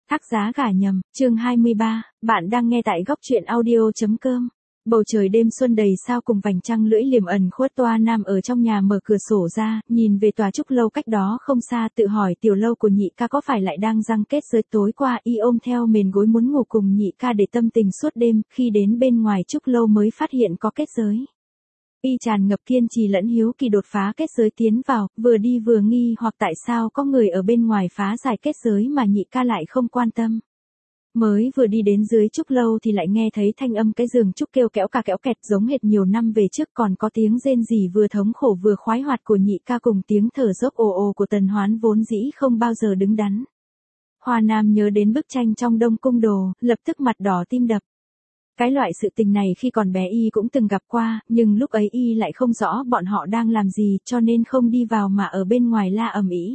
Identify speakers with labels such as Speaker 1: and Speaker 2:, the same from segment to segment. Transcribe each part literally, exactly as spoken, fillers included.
Speaker 1: Thác giá gả nhầm, chương hai mươi ba, bạn đang nghe tại góc truyện audio.com. Bầu trời đêm xuân đầy sao cùng vành trăng lưỡi liềm ẩn khuất. Toa Nam ở trong nhà mở cửa sổ ra, nhìn về tòa trúc lâu cách đó không xa, tự hỏi tiểu lâu của nhị ca có phải lại đang răng kết giới. Tối qua y ôm theo mền gối muốn ngủ cùng nhị ca để tâm tình suốt đêm, khi đến bên ngoài trúc lâu mới phát hiện có kết giới. Y tràn ngập kiên trì lẫn hiếu kỳ đột phá kết giới tiến vào, vừa đi vừa nghi hoặc tại sao có người ở bên ngoài phá giải kết giới mà nhị ca lại không quan tâm. Mới vừa đi đến dưới trúc lâu thì lại nghe thấy thanh âm cái giường trúc kêu kẽo cả kẽo kẹt giống hệt nhiều năm về trước, còn có tiếng rên rỉ vừa thống khổ vừa khoái hoạt của nhị ca cùng tiếng thở dốc ồ ồ của Tần Hoán vốn dĩ không bao giờ đứng đắn. Hoa Nam nhớ đến bức tranh trong Đông Cung Đồ, lập tức mặt đỏ tim đập. Cái loại sự tình này khi còn bé y cũng từng gặp qua, nhưng lúc ấy y lại không rõ bọn họ đang làm gì, cho nên không đi vào mà ở bên ngoài la ầm ĩ.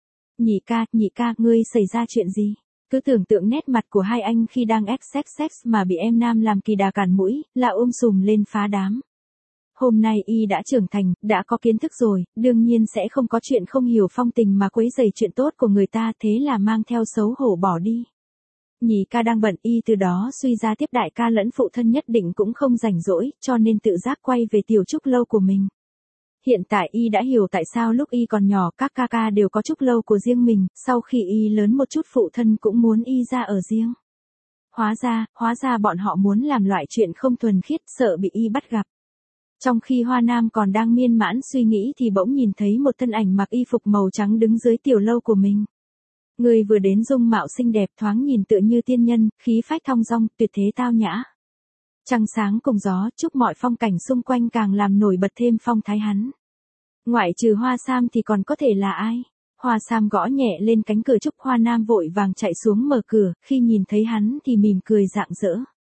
Speaker 1: Nhị ca, nhị ca, ngươi xảy ra chuyện gì? Cứ tưởng tượng nét mặt của hai anh khi đang sex sex mà bị em nam làm kỳ đà cản mũi, là ôm sùm lên phá đám. Hôm nay y đã trưởng thành, đã có kiến thức rồi, đương nhiên sẽ không có chuyện không hiểu phong tình mà quấy rầy chuyện tốt của người ta, thế là mang theo xấu hổ bỏ đi. Nhị ca đang bận, y từ đó suy ra tiếp đại ca lẫn phụ thân nhất định cũng không rảnh rỗi, cho nên tự giác quay về tiểu trúc lâu của mình. Hiện tại y đã hiểu tại sao lúc y còn nhỏ các ca ca đều có trúc lâu của riêng mình, sau khi y lớn một chút phụ thân cũng muốn y ra ở riêng. Hóa ra, hóa ra bọn họ muốn làm loại chuyện không thuần khiết, sợ bị y bắt gặp. Trong khi Hoa Nam còn đang miên mãn suy nghĩ thì bỗng nhìn thấy một thân ảnh mặc y phục màu trắng đứng dưới tiểu lâu của mình. Người vừa đến dung mạo xinh đẹp thoáng nhìn tựa như tiên nhân, khí phách thong dong, tuyệt thế tao nhã. Trăng sáng cùng gió chúc mọi phong cảnh xung quanh càng làm nổi bật thêm phong thái hắn. Ngoại trừ Hoa Sam thì còn có thể là ai? Hoa Sam gõ nhẹ lên cánh cửa trúc, Hoa Nam vội vàng chạy xuống mở cửa, khi nhìn thấy hắn thì mỉm cười rạng rỡ.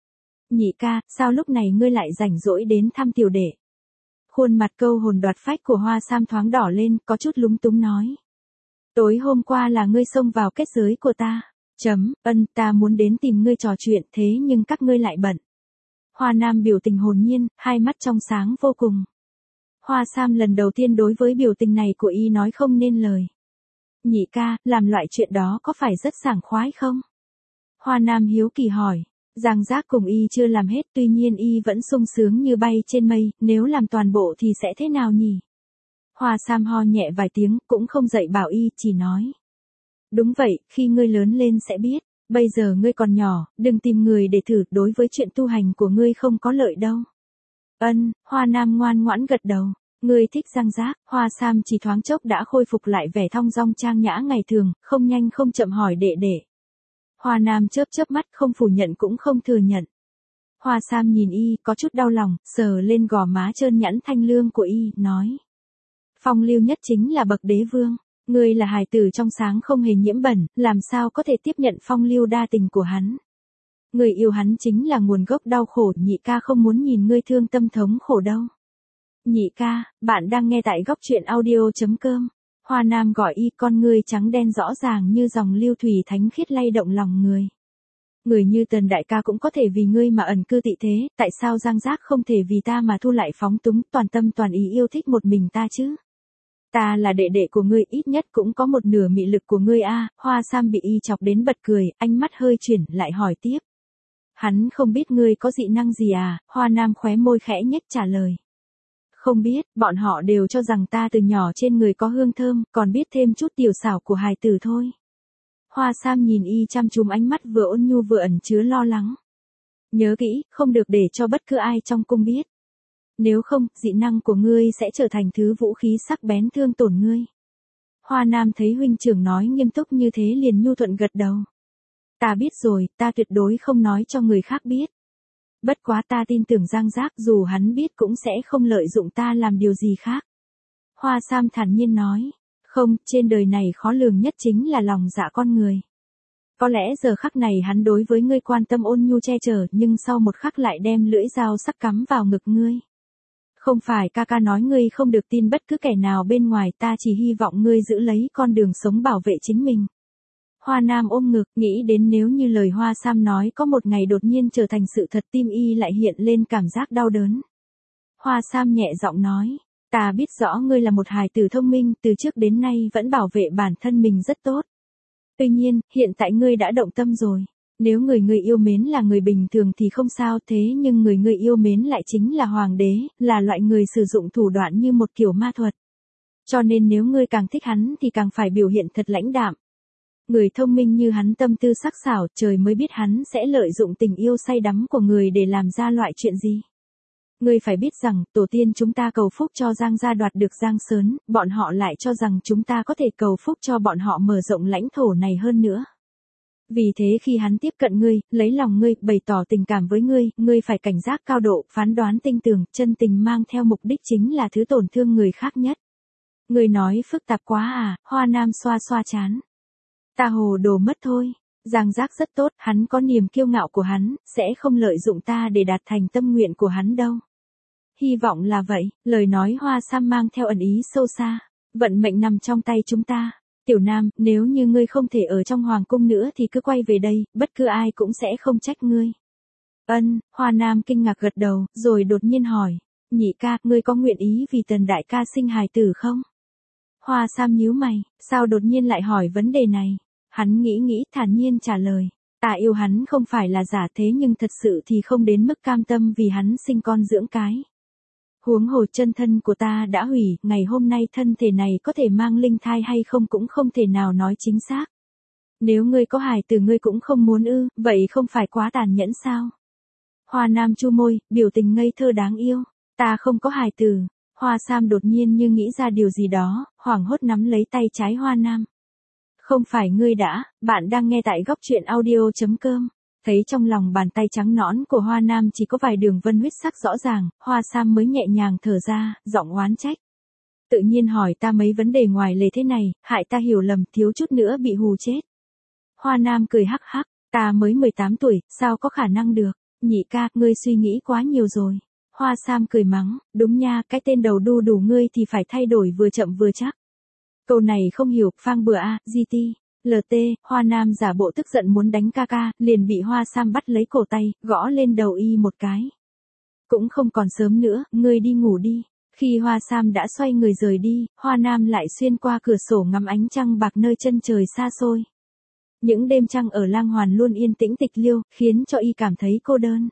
Speaker 1: Nhị ca, sao lúc này ngươi lại rảnh rỗi đến thăm tiểu đệ? Khuôn mặt câu hồn đoạt phách của Hoa Sam thoáng đỏ lên, có chút lúng túng nói. Tối hôm qua là ngươi xông vào kết giới của ta. Chấm, ân, ta muốn đến tìm ngươi trò chuyện thế nhưng các ngươi lại bận. Hoa Nam biểu tình hồn nhiên, hai mắt trong sáng vô cùng. Hoa Sam lần đầu tiên đối với biểu tình này của y nói không nên lời. Nhị ca, làm loại chuyện đó có phải rất sảng khoái không? Hoa Nam hiếu kỳ hỏi. Giang giác cùng y chưa làm hết, tuy nhiên y vẫn sung sướng như bay trên mây, nếu làm toàn bộ thì sẽ thế nào nhỉ? Hoa Sam ho nhẹ vài tiếng, cũng không dạy bảo y, chỉ nói. Đúng vậy, khi ngươi lớn lên sẽ biết, bây giờ ngươi còn nhỏ, đừng tìm người để thử, đối với chuyện tu hành của ngươi không có lợi đâu. Ân, Hoa Nam ngoan ngoãn gật đầu. Ngươi thích Giang giác? Hoa Sam chỉ thoáng chốc đã khôi phục lại vẻ thong dong trang nhã ngày thường, không nhanh không chậm hỏi đệ đệ. Hoa Nam chớp chớp mắt, không phủ nhận cũng không thừa nhận. Hoa Sam nhìn y, có chút đau lòng, sờ lên gò má trơn nhẵn thanh lương của y, nói. Phong lưu nhất chính là bậc đế vương, ngươi là hài tử trong sáng không hề nhiễm bẩn, làm sao có thể tiếp nhận phong lưu đa tình của hắn. Người yêu hắn chính là nguồn gốc đau khổ, nhị ca không muốn nhìn ngươi thương tâm thống khổ đâu. Nhị ca, bạn đang nghe tại góc truyện audio.com. Hoa Nam gọi y, con ngươi trắng đen rõ ràng như dòng lưu thủy thánh khiết lay động lòng người. Người như Tần đại ca cũng có thể vì ngươi mà ẩn cư tị thế, tại sao Giang giác không thể vì ta mà thu lại phóng túng, toàn tâm toàn ý yêu thích một mình ta chứ? Ta là đệ đệ của ngươi, ít nhất cũng có một nửa mị lực của ngươi a. Hoa Sam bị y chọc đến bật cười, ánh mắt hơi chuyển, lại hỏi tiếp. Hắn không biết ngươi có dị năng gì à? Hoa Nam khóe môi khẽ nhếch trả lời. Không biết, bọn họ đều cho rằng ta từ nhỏ trên người có hương thơm, còn biết thêm chút tiểu xảo của hài tử thôi. Hoa Sam nhìn y chăm chú, ánh mắt vừa ôn nhu vừa ẩn chứa lo lắng. Nhớ kỹ, không được để cho bất cứ ai trong cung biết. Nếu không, dị năng của ngươi sẽ trở thành thứ vũ khí sắc bén thương tổn ngươi. Hoa Nam thấy huynh trưởng nói nghiêm túc như thế liền nhu thuận gật đầu. Ta biết rồi, ta tuyệt đối không nói cho người khác biết. Bất quá ta tin tưởng Giang giác, dù hắn biết cũng sẽ không lợi dụng ta làm điều gì khác. Hoa Sam thản nhiên nói. Không, trên đời này khó lường nhất chính là lòng dạ con người. Có lẽ giờ khắc này hắn đối với ngươi quan tâm ôn nhu che chở, nhưng sau một khắc lại đem lưỡi dao sắc cắm vào ngực ngươi. Không phải ca ca nói ngươi không được tin bất cứ kẻ nào bên ngoài, ta chỉ hy vọng ngươi giữ lấy con đường sống bảo vệ chính mình. Hoa Nam ôm ngực, nghĩ đến nếu như lời Hoa Sam nói có một ngày đột nhiên trở thành sự thật, tim y lại hiện lên cảm giác đau đớn. Hoa Sam nhẹ giọng nói, ta biết rõ ngươi là một hài tử thông minh, từ trước đến nay vẫn bảo vệ bản thân mình rất tốt. Tuy nhiên, hiện tại ngươi đã động tâm rồi. Nếu người ngươi yêu mến là người bình thường thì không sao, thế nhưng người ngươi yêu mến lại chính là hoàng đế, là loại người sử dụng thủ đoạn như một kiểu ma thuật. Cho nên nếu ngươi càng thích hắn thì càng phải biểu hiện thật lãnh đạm. Người thông minh như hắn tâm tư sắc sảo, trời mới biết hắn sẽ lợi dụng tình yêu say đắm của người để làm ra loại chuyện gì. Ngươi phải biết rằng, tổ tiên chúng ta cầu phúc cho Giang gia đoạt được Giang Sớn, bọn họ lại cho rằng chúng ta có thể cầu phúc cho bọn họ mở rộng lãnh thổ này hơn nữa. Vì thế khi hắn tiếp cận ngươi, lấy lòng ngươi, bày tỏ tình cảm với ngươi, ngươi phải cảnh giác cao độ, phán đoán tinh tường, chân tình mang theo mục đích chính là thứ tổn thương người khác nhất. Ngươi nói phức tạp quá à, Hoa Nam xoa xoa chán. Ta hồ đồ mất thôi. Giang Giác rất tốt, hắn có niềm kiêu ngạo của hắn, sẽ không lợi dụng ta để đạt thành tâm nguyện của hắn đâu. Hy vọng là vậy, lời nói Hoa Sam mang theo ẩn ý sâu xa. Vận mệnh nằm trong tay chúng ta. Tiểu Nam, nếu như ngươi không thể ở trong hoàng cung nữa thì cứ quay về đây, bất cứ ai cũng sẽ không trách ngươi. Ân, Hoa Nam kinh ngạc gật đầu, rồi đột nhiên hỏi. Nhị ca, ngươi có nguyện ý vì Tần đại ca sinh hài tử không? Hoa Sam nhíu mày, sao đột nhiên lại hỏi vấn đề này? Hắn nghĩ nghĩ thản nhiên trả lời. Ta yêu hắn không phải là giả thế nhưng thật sự thì không đến mức cam tâm vì hắn sinh con dưỡng cái. Huống hồ chân thân của ta đã hủy, ngày hôm nay thân thể này có thể mang linh thai hay không cũng không thể nào nói chính xác. Nếu ngươi có hài tử ngươi cũng không muốn ư, vậy không phải quá tàn nhẫn sao? Hoa Nam chu môi, biểu tình ngây thơ đáng yêu. Ta không có hài tử. Hoa Sam đột nhiên như nghĩ ra điều gì đó, hoảng hốt nắm lấy tay trái Hoa Nam. Không phải ngươi đã, bạn đang nghe tại góc truyện audio.com. Thấy trong lòng bàn tay trắng nõn của Hoa Nam chỉ có vài đường vân huyết sắc rõ ràng, Hoa Sam mới nhẹ nhàng thở ra, giọng oán trách. Tự nhiên hỏi ta mấy vấn đề ngoài lề thế này, hại ta hiểu lầm, thiếu chút nữa bị hù chết. Hoa Nam cười hắc hắc, ta mới mười tám tuổi, sao có khả năng được, nhị ca, ngươi suy nghĩ quá nhiều rồi. Hoa Sam cười mắng, đúng nha, cái tên đầu đu đủ ngươi thì phải thay đổi vừa chậm vừa chắc. Câu này không hiểu, phang bừa a, giê tê, lờ tê, Hoa Nam giả bộ tức giận muốn đánh ca ca, liền bị Hoa Sam bắt lấy cổ tay, gõ lên đầu y một cái. Cũng không còn sớm nữa, ngươi đi ngủ đi. Khi Hoa Sam đã xoay người rời đi, Hoa Nam lại xuyên qua cửa sổ ngắm ánh trăng bạc nơi chân trời xa xôi. Những đêm trăng ở Lang Hoàn luôn yên tĩnh tịch liêu, khiến cho y cảm thấy cô đơn.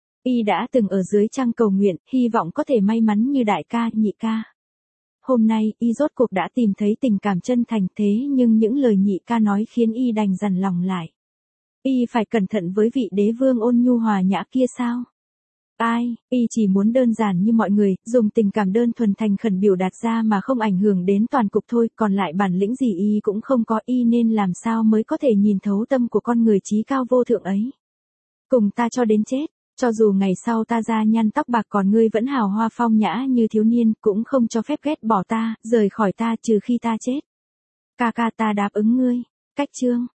Speaker 1: Y đã từng ở dưới trăng cầu nguyện, hy vọng có thể may mắn như đại ca, nhị ca. Hôm nay, y rốt cuộc đã tìm thấy tình cảm chân thành thế nhưng những lời nhị ca nói khiến y đành dằn lòng lại. Y phải cẩn thận với vị đế vương ôn nhu hòa nhã kia sao? Ai, y chỉ muốn đơn giản như mọi người, dùng tình cảm đơn thuần thành khẩn biểu đạt ra mà không ảnh hưởng đến toàn cục thôi, còn lại bản lĩnh gì y cũng không có, y nên làm sao mới có thể nhìn thấu tâm của con người trí cao vô thượng ấy. Cùng ta cho đến chết. Cho dù ngày sau ta ra nhăn tóc bạc còn ngươi vẫn hào hoa phong nhã như thiếu niên, cũng không cho phép ghét bỏ ta, rời khỏi ta trừ khi ta chết. Ca ca ta đáp ứng ngươi. Cách chương.